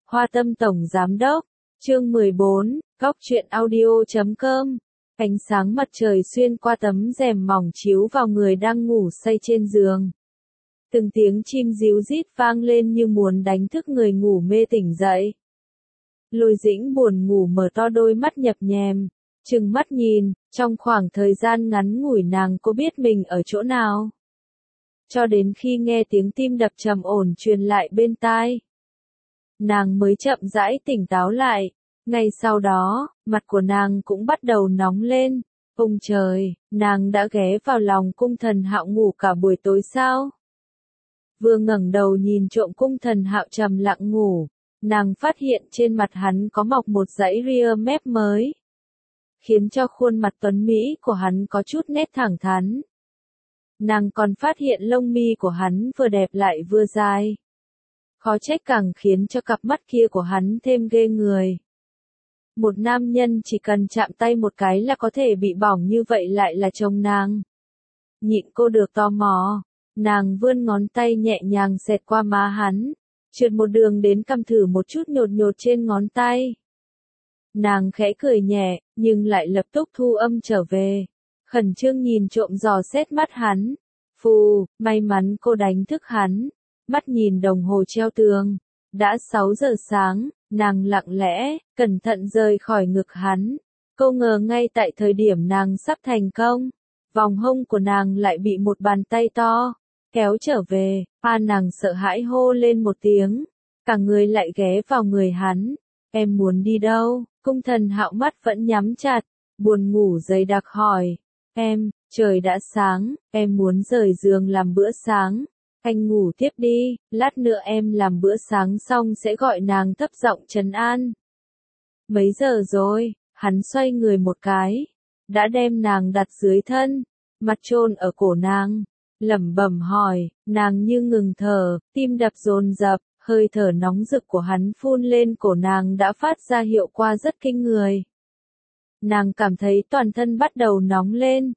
Hoa Tâm Tổng Giám Đốc, chương 14, Góc truyện audio.com. Ánh sáng mặt trời xuyên qua tấm rèm mỏng chiếu vào người đang ngủ say trên giường. Từng tiếng chim ríu rít vang lên như muốn đánh thức người ngủ mê tỉnh dậy. Lôi Dĩnh buồn ngủ mở to đôi mắt nhập nhèm, trừng mắt nhìn, trong khoảng thời gian ngắn ngủi nàng có biết mình ở chỗ nào. Cho đến khi nghe tiếng tim đập trầm ổn truyền lại bên tai, nàng mới chậm rãi tỉnh táo lại. Ngay sau đó, mặt của nàng cũng bắt đầu nóng lên. Ông trời, nàng đã ghé vào lòng Cung Thần Hạo ngủ cả buổi tối sao? Vừa ngẩng đầu nhìn trộm Cung Thần Hạo trầm lặng ngủ, nàng phát hiện trên mặt hắn có mọc một dãy ria mép mới, khiến cho khuôn mặt tuấn mỹ của hắn có chút nét thẳng thắn. Nàng còn phát hiện lông mi của hắn vừa đẹp lại vừa dài. Khó trách càng khiến cho cặp mắt kia của hắn thêm ghê người. Một nam nhân chỉ cần chạm tay một cái là có thể bị bỏng như vậy lại là chồng nàng. Nhịn cô được tò mò, nàng vươn ngón tay nhẹ nhàng xẹt qua má hắn, trượt một đường đến cầm thử một chút nhột nhột trên ngón tay. Nàng khẽ cười nhẹ, nhưng lại lập tức thu âm trở về, khẩn trương nhìn trộm dò xét mắt hắn. Phù, may mắn cô đánh thức hắn. Mắt nhìn đồng hồ treo tường, đã 6 giờ sáng, nàng lặng lẽ, cẩn thận rời khỏi ngực hắn. Cô ngờ ngay tại thời điểm nàng sắp thành công, vòng hông của nàng lại bị một bàn tay to kéo trở về. Nàng sợ hãi hô lên một tiếng, cả người lại ghé vào người hắn. Em muốn đi đâu? Cung Thần Hạo mắt vẫn nhắm chặt, buồn ngủ dày đặc hỏi. Trời đã sáng, em muốn rời giường làm bữa sáng. Anh ngủ tiếp đi, lát nữa em làm bữa sáng xong sẽ gọi nàng, thấp giọng trấn an. Mấy giờ rồi? Hắn xoay người một cái, đã đem nàng đặt dưới thân, mặt chôn ở cổ nàng, lẩm bẩm hỏi. Nàng như ngừng thở, tim đập dồn dập, hơi thở nóng rực của hắn phun lên cổ nàng đã phát ra hiệu quả rất kinh người. Nàng cảm thấy toàn thân bắt đầu nóng lên.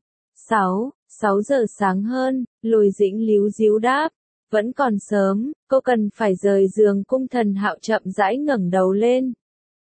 6 giờ sáng hơn, Lôi Dĩnh líu díu đáp. Vẫn còn sớm, cô cần phải rời giường. Cung Thần Hạo chậm rãi ngẩng đầu lên,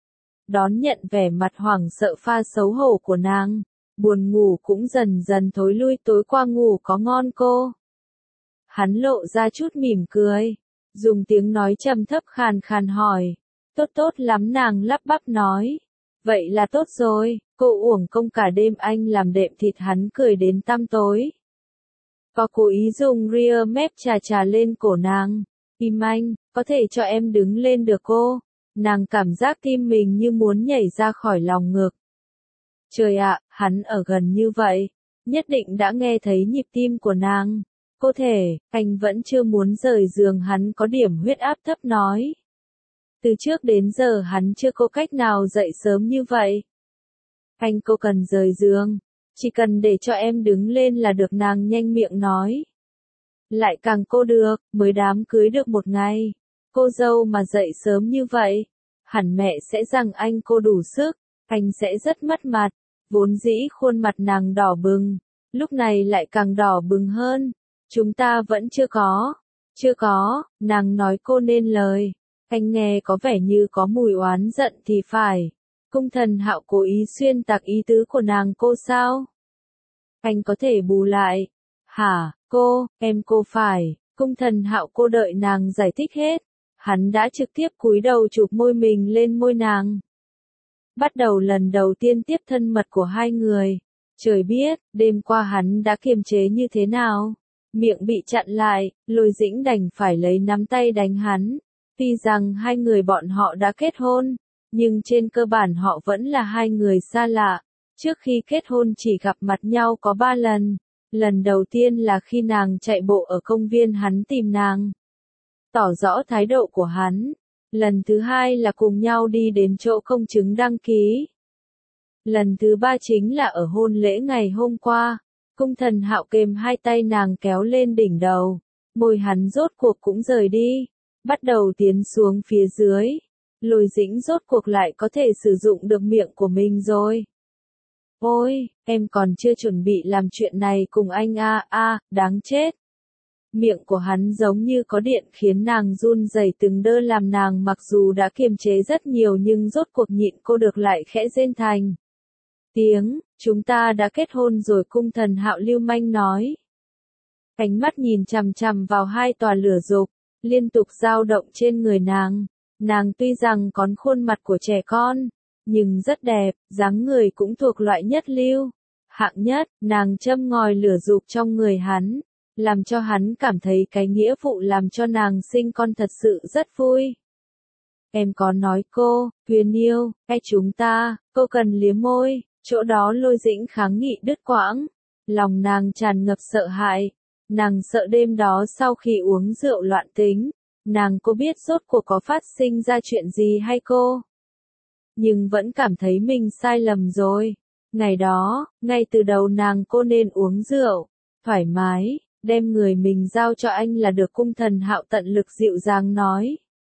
đón nhận vẻ mặt hoảng sợ pha xấu hổ của nàng. Buồn ngủ cũng dần dần thối lui. Tối qua ngủ có ngon cô? Hắn lộ ra chút mỉm cười, dùng tiếng nói trầm thấp khàn khàn hỏi. Tốt lắm, nàng lắp bắp nói. Vậy là tốt rồi, cô uổng công cả đêm anh làm đệm thịt. Hắn cười đến tăm tối, có cố ý dùng ria mép chà lên cổ nàng. Im anh, có thể cho em đứng lên được cô? Nàng cảm giác tim mình như muốn nhảy ra khỏi lòng ngực. Trời ạ, hắn ở gần như vậy, nhất định đã nghe thấy nhịp tim của nàng. Có thể, anh vẫn chưa muốn rời giường. Hắn có điểm huyết áp thấp nói. Từ trước đến giờ hắn chưa có cách nào dậy sớm như vậy. Cô cần rời giường, chỉ cần để cho em đứng lên là được. Nàng nhanh miệng nói. Lại càng cô được, mới đám cưới được một ngày, cô dâu mà dậy sớm như vậy, hẳn mẹ sẽ rằng anh cô đủ sức, anh sẽ rất mất mặt. Vốn dĩ khuôn mặt nàng đỏ bừng, lúc này lại càng đỏ bừng hơn. Chúng ta vẫn chưa có, nàng nói cô nên lời. Anh nghe có vẻ như có mùi oán giận thì phải. Cung Thần Hạo cố ý xuyên tạc ý tứ của nàng. Cô sao? Anh có thể bù lại. Hả, cô phải. Cung Thần Hạo cô đợi nàng giải thích hết, hắn đã trực tiếp cúi đầu chụp môi mình lên môi nàng. Bắt đầu lần đầu tiên tiếp thân mật của hai người. Trời biết, đêm qua hắn đã kiềm chế như thế nào. Miệng bị chặn lại, Lôi Dĩnh đành phải lấy nắm tay đánh hắn. Tuy rằng hai người bọn họ đã kết hôn, nhưng trên cơ bản họ vẫn là hai người xa lạ. Trước khi kết hôn chỉ gặp mặt nhau có 3 lần. Lần đầu tiên là khi nàng chạy bộ ở công viên, hắn tìm nàng, tỏ rõ thái độ của hắn. Lần thứ hai là cùng nhau đi đến chỗ công chứng đăng ký. Lần thứ 3 chính là ở hôn lễ ngày hôm qua. Cung Thần Hạo kềm hai tay nàng kéo lên đỉnh đầu, môi hắn rốt cuộc cũng rời đi, bắt đầu tiến xuống phía dưới. Lôi Dĩnh rốt cuộc lại có thể sử dụng được miệng của mình rồi. Ôi, em còn chưa chuẩn bị làm chuyện này cùng anh à, đáng chết. Miệng của hắn giống như có điện khiến nàng run rẩy từng đơ, làm nàng mặc dù đã kiềm chế rất nhiều nhưng rốt cuộc nhịn cô được lại khẽ rên thành tiếng. Chúng ta đã kết hôn rồi, Cung Thần Hạo lưu manh nói. Ánh mắt nhìn chằm chằm vào hai tòa lửa dục, liên tục dao động trên người nàng. Nàng tuy rằng có khuôn mặt của trẻ con, nhưng rất đẹp, dáng người cũng thuộc loại nhất lưu. Hạng nhất, nàng châm ngòi lửa dục trong người hắn, làm cho hắn cảm thấy cái nghĩa vụ làm cho nàng sinh con thật sự rất vui. Em có nói cô, Huyền yêu, hay chúng ta, cô cần liếm môi, chỗ đó Lôi Dĩnh kháng nghị đứt quãng. Lòng nàng tràn ngập sợ hãi, nàng sợ đêm đó sau khi uống rượu loạn tính, cô biết rốt cuộc có phát sinh ra chuyện gì hay cô. Nhưng vẫn cảm thấy mình sai lầm rồi. Ngày đó, ngay từ đầu cô nên uống rượu, thoải mái, đem người mình giao cho anh là được, Cung Thần Hạo tận lực dịu dàng nói.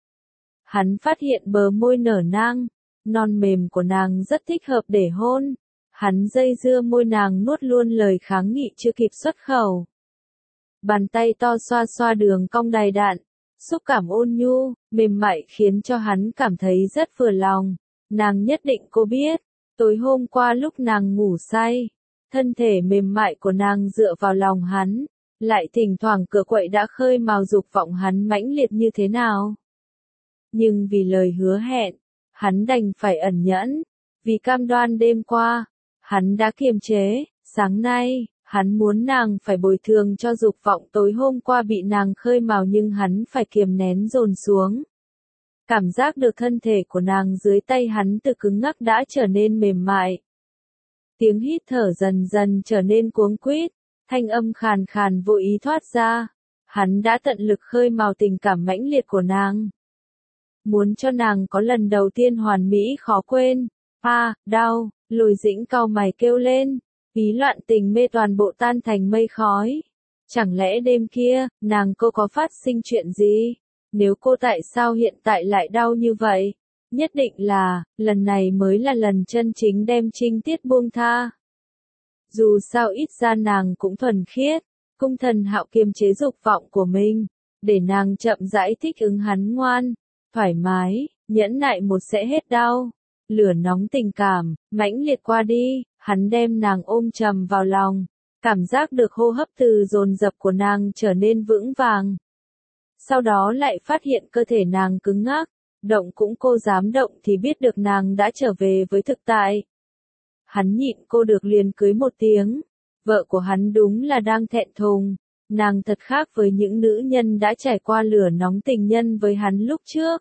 Hắn phát hiện bờ môi nở nang, non mềm của nàng rất thích hợp để hôn. Hắn dây dưa môi nàng nuốt luôn lời kháng nghị chưa kịp xuất khẩu. Bàn tay to xoa xoa đường cong đầy đặn, xúc cảm ôn nhu, mềm mại khiến cho hắn cảm thấy rất vừa lòng. Nàng nhất định cô biết, tối hôm qua lúc nàng ngủ say, thân thể mềm mại của nàng dựa vào lòng hắn, lại thỉnh thoảng cựa quậy đã khơi mào dục vọng hắn mãnh liệt như thế nào. Nhưng vì lời hứa hẹn, hắn đành phải ẩn nhẫn, vì cam đoan đêm qua, hắn đã kiềm chế, sáng nay, hắn muốn nàng phải bồi thường cho dục vọng tối hôm qua bị nàng khơi mào, nhưng hắn phải kiềm nén dồn xuống. Cảm giác được thân thể của nàng dưới tay hắn từ cứng ngắc đã trở nên mềm mại. Tiếng hít thở dần dần trở nên cuống quýt, thanh âm khàn khàn vô ý thoát ra. Hắn đã tận lực khơi mào tình cảm mãnh liệt của nàng. Muốn cho nàng có lần đầu tiên hoàn mỹ khó quên. Đau, Lôi Dĩnh cau mày kêu lên, ý loạn tình mê toàn bộ tan thành mây khói. Chẳng lẽ đêm kia, cô có phát sinh chuyện gì? Nếu cô tại sao hiện tại lại đau như vậy? Nhất định là, lần này mới là lần chân chính đem trinh tiết buông tha. Dù sao ít ra nàng cũng thuần khiết, Cung Thần Hạo kiềm chế dục vọng của mình, để nàng chậm rãi thích ứng hắn ngoan, thoải mái, nhẫn nại một sẽ hết đau. Lửa nóng tình cảm, mãnh liệt qua đi, hắn đem nàng ôm chầm vào lòng, cảm giác được hô hấp từ dồn dập của nàng trở nên vững vàng. Sau đó lại phát hiện cơ thể nàng cứng ngắc, động cũng cô dám động thì biết được nàng đã trở về với thực tại. Hắn nhịn cô được liền cưới một tiếng, vợ của hắn đúng là đang thẹn thùng, nàng thật khác với những nữ nhân đã trải qua lửa nóng tình nhân với hắn lúc trước.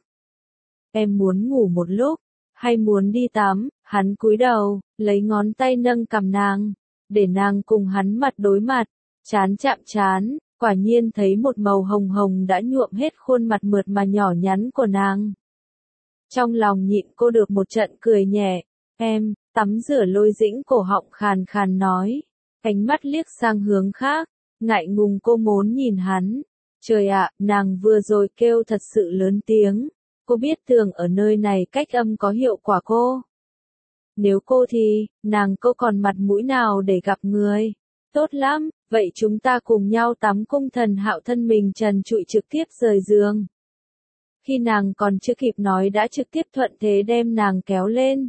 Em muốn ngủ một lúc, hay muốn đi tắm? Hắn cúi đầu, lấy ngón tay nâng cằm nàng, để nàng cùng hắn mặt đối mặt, trán chạm trán. Quả nhiên thấy một màu hồng hồng đã nhuộm hết khuôn mặt mượt mà nhỏ nhắn của nàng. Trong lòng nhịn cô được một trận cười nhẹ. Em, tắm rửa. Lôi Dĩnh cổ họng khàn khàn nói. Ánh mắt liếc sang hướng khác, ngại ngùng cô muốn nhìn hắn. Trời ạ, nàng vừa rồi kêu thật sự lớn tiếng. Cô biết thường ở nơi này cách âm có hiệu quả cô. Nếu cô thì, cô còn mặt mũi nào để gặp người? Tốt lắm, vậy chúng ta cùng nhau tắm. Cung Thần Hạo thân mình trần trụi trực tiếp rời giường. Khi nàng còn chưa kịp nói đã trực tiếp thuận thế đem nàng kéo lên.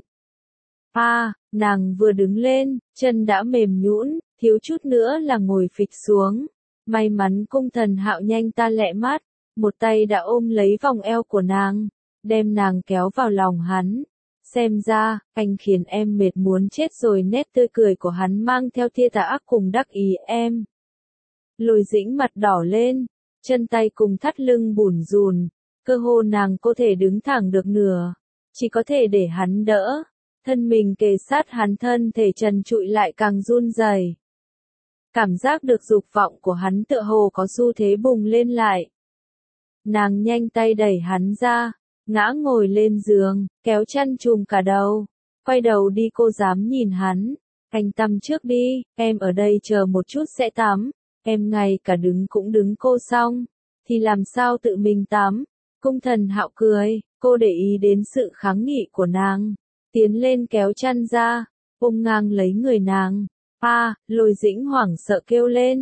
Nàng vừa đứng lên, chân đã mềm nhũn, thiếu chút nữa là ngồi phịch xuống. May mắn Cung Thần Hạo nhanh ta lẹ mắt, một tay đã ôm lấy vòng eo của nàng, đem nàng kéo vào lòng hắn. Xem ra, anh khiến em mệt muốn chết rồi. Nét tươi cười của hắn mang theo tia tà ác cùng đắc ý. Em. Lôi Dĩnh mặt đỏ lên, chân tay cùng thắt lưng bủn rùn, cơ hồ nàng có thể đứng thẳng được nửa, chỉ có thể để hắn đỡ. Thân mình kề sát hắn, thân thể trần trụi lại càng run rẩy. Cảm giác được dục vọng của hắn tựa hồ có xu thế bùng lên lại. Nàng nhanh tay đẩy hắn ra, ngã ngồi lên giường, kéo chăn trùm cả đầu, quay đầu đi. Cô dám nhìn hắn? Anh tắm trước đi, em ở đây chờ một chút sẽ tắm. Em ngay cả đứng cũng đứng cô xong, thì làm sao tự mình tắm? Cung Thần Hạo cười, cô để ý đến sự kháng nghị của nàng, tiến lên kéo chăn ra, ôm ngang lấy người nàng. Lôi Dĩnh hoảng sợ kêu lên,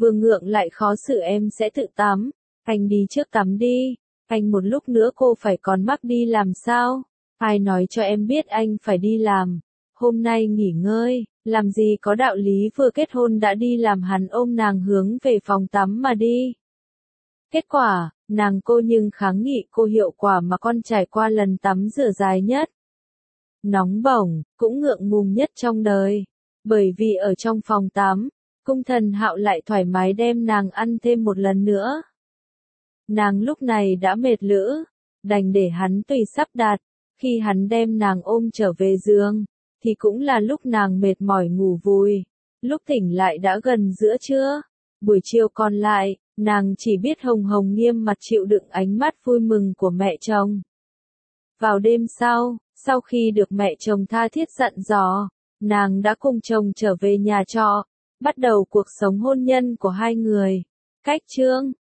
vừa ngượng lại khó xử em sẽ tự tắm. Anh đi trước tắm đi. Anh một lúc nữa cô phải còn mắc đi làm sao? Ai nói cho em biết anh phải đi làm? Hôm nay nghỉ ngơi, làm gì có đạo lý vừa kết hôn đã đi làm. Hắn ôm nàng hướng về phòng tắm mà đi. Kết quả, nàng cô nhưng kháng nghị cô hiệu quả mà con trải qua lần tắm rửa dài nhất. Nóng bỏng, cũng ngượng ngùng nhất trong đời. Bởi vì ở trong phòng tắm, Cung Thần Hạo lại thoải mái đem nàng ăn thêm một lần nữa. Nàng lúc này đã mệt lử, đành để hắn tùy sắp đặt. Khi hắn đem nàng ôm trở về giường, thì cũng là lúc nàng mệt mỏi ngủ vùi. Lúc tỉnh lại đã gần giữa trưa. Buổi chiều còn lại, nàng chỉ biết hồng hồng nghiêm mặt chịu đựng ánh mắt vui mừng của mẹ chồng. Vào đêm sau khi được mẹ chồng tha thiết dặn dò, nàng đã cùng chồng trở về nhà trọ, bắt đầu cuộc sống hôn nhân của hai người. Cách chương